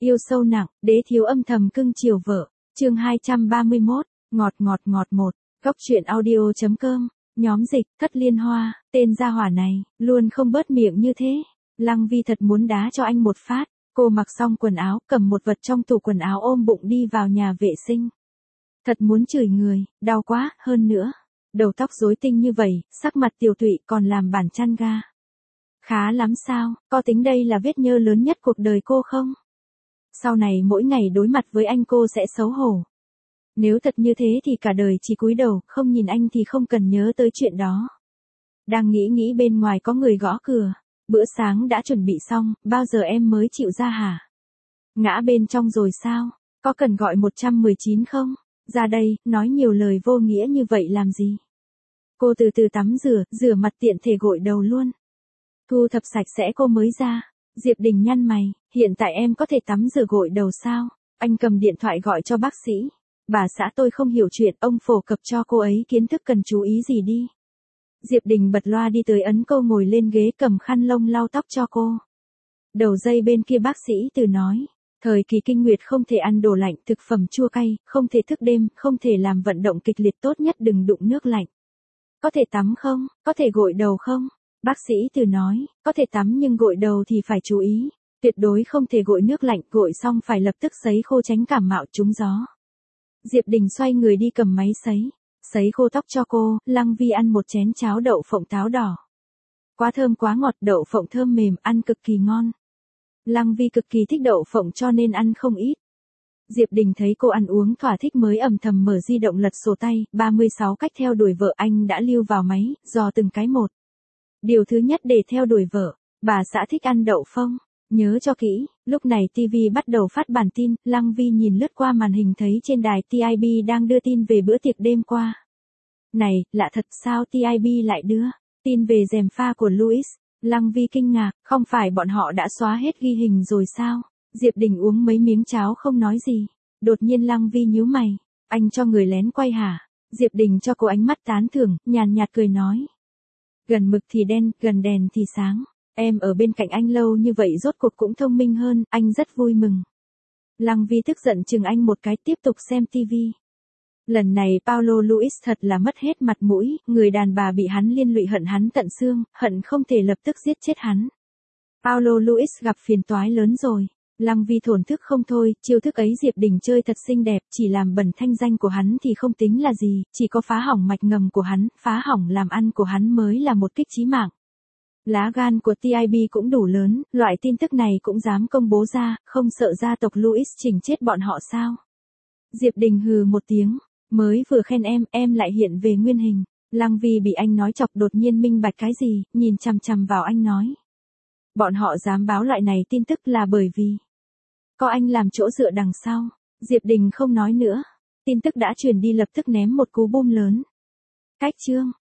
Yêu sâu nặng, đế thiếu âm thầm cưng chiều vợ. Chương 231, ngọt ngọt ngọt một. Góc truyện audio.com. Nhóm dịch, Thất Liên Hoa, tên gia hỏa này, luôn không bớt miệng như thế. Lăng Vi thật muốn đá cho anh một phát. Cô mặc xong quần áo, cầm một vật trong tủ quần áo ôm bụng đi vào nhà vệ sinh. Thật muốn chửi người, đau quá, hơn nữa. Đầu tóc rối tinh như vậy, sắc mặt tiều tụy còn làm bản chăn ga. Khá lắm sao, có tính đây là vết nhơ lớn nhất cuộc đời cô không? Sau này mỗi ngày đối mặt với anh cô sẽ xấu hổ. Nếu thật như thế thì cả đời chỉ cúi đầu, không nhìn anh thì không cần nhớ tới chuyện đó. Đang nghĩ bên ngoài có người gõ cửa. Bữa sáng đã chuẩn bị xong, bao giờ em mới chịu ra hả? Ngã bên trong rồi sao? Có cần gọi 119 không? Ra đây, nói nhiều lời vô nghĩa như vậy làm gì? Cô từ từ tắm rửa mặt tiện thể gội đầu luôn. Thu thập sạch sẽ cô mới ra. Diệp Đình nhăn mày, hiện tại em có thể tắm rửa gội đầu sao? Anh cầm điện thoại gọi cho bác sĩ. Bà xã tôi không hiểu chuyện, ông phổ cập cho cô ấy kiến thức cần chú ý gì đi. Diệp Đình bật loa đi tới ấn câu ngồi lên ghế cầm khăn lông lau tóc cho cô. Đầu dây bên kia bác sĩ từ nói, thời kỳ kinh nguyệt không thể ăn đồ lạnh, thực phẩm chua cay, không thể thức đêm, không thể làm vận động kịch liệt, tốt nhất đừng đụng nước lạnh. Có thể tắm không? Có thể gội đầu không? Bác sĩ từ nói, có thể tắm nhưng gội đầu thì phải chú ý, tuyệt đối không thể gội nước lạnh, gội xong phải lập tức sấy khô tránh cảm mạo trúng gió. Diệp Đình xoay người đi cầm máy sấy khô tóc cho cô. Lăng Vi ăn một chén cháo đậu phộng táo đỏ. Quá thơm quá ngọt, đậu phộng thơm mềm, ăn cực kỳ ngon. Lăng Vi cực kỳ thích đậu phộng cho nên ăn không ít. Diệp Đình thấy cô ăn uống thỏa thích mới âm thầm mở di động lật sổ tay, 36 cách theo đuổi vợ anh đã lưu vào máy, dò từng cái một. Điều thứ nhất để theo đuổi vợ, bà xã thích ăn đậu phộng. Nhớ cho kỹ, lúc này TV bắt đầu phát bản tin, Lăng Vi nhìn lướt qua màn hình thấy trên đài TIB đang đưa tin về bữa tiệc đêm qua. Này, lạ thật, sao TIB lại đưa tin về gièm pha của Louis? Lăng Vi kinh ngạc, không phải bọn họ đã xóa hết ghi hình rồi sao? Diệp Đình uống mấy miếng cháo không nói gì. Đột nhiên Lăng Vi nhíu mày, anh cho người lén quay hả? Diệp Đình cho cô ánh mắt tán thưởng, nhàn nhạt cười nói. Gần mực thì đen, gần đèn thì sáng. Em ở bên cạnh anh lâu như vậy rốt cuộc cũng thông minh hơn, anh rất vui mừng. Lăng Vi tức giận chừng anh một cái, tiếp tục xem TV. Lần này Paulo Luis thật là mất hết mặt mũi, người đàn bà bị hắn liên lụy hận hắn tận xương, hận không thể lập tức giết chết hắn. Paulo Luis gặp phiền toái lớn rồi. Lăng Vi thổn thức không thôi, chiêu thức ấy Diệp Đình chơi thật xinh đẹp, chỉ làm bẩn thanh danh của hắn thì không tính là gì, chỉ có phá hỏng mạch ngầm của hắn, phá hỏng làm ăn của hắn mới là một kích chí mạng. Lá gan của TIB cũng đủ lớn, loại tin tức này cũng dám công bố ra, không sợ gia tộc Louis chỉnh chết bọn họ sao? Diệp Đình hừ một tiếng, mới vừa khen em lại hiện về nguyên hình. Lăng Vi bị anh nói chọc đột nhiên minh bạch cái gì, nhìn chằm chằm vào anh nói. Bọn họ dám báo loại này tin tức là bởi vì có anh làm chỗ dựa đằng sau. Diệp Đình không nói nữa. Tin tức đã truyền đi lập tức ném một cú bom lớn. Cách chương.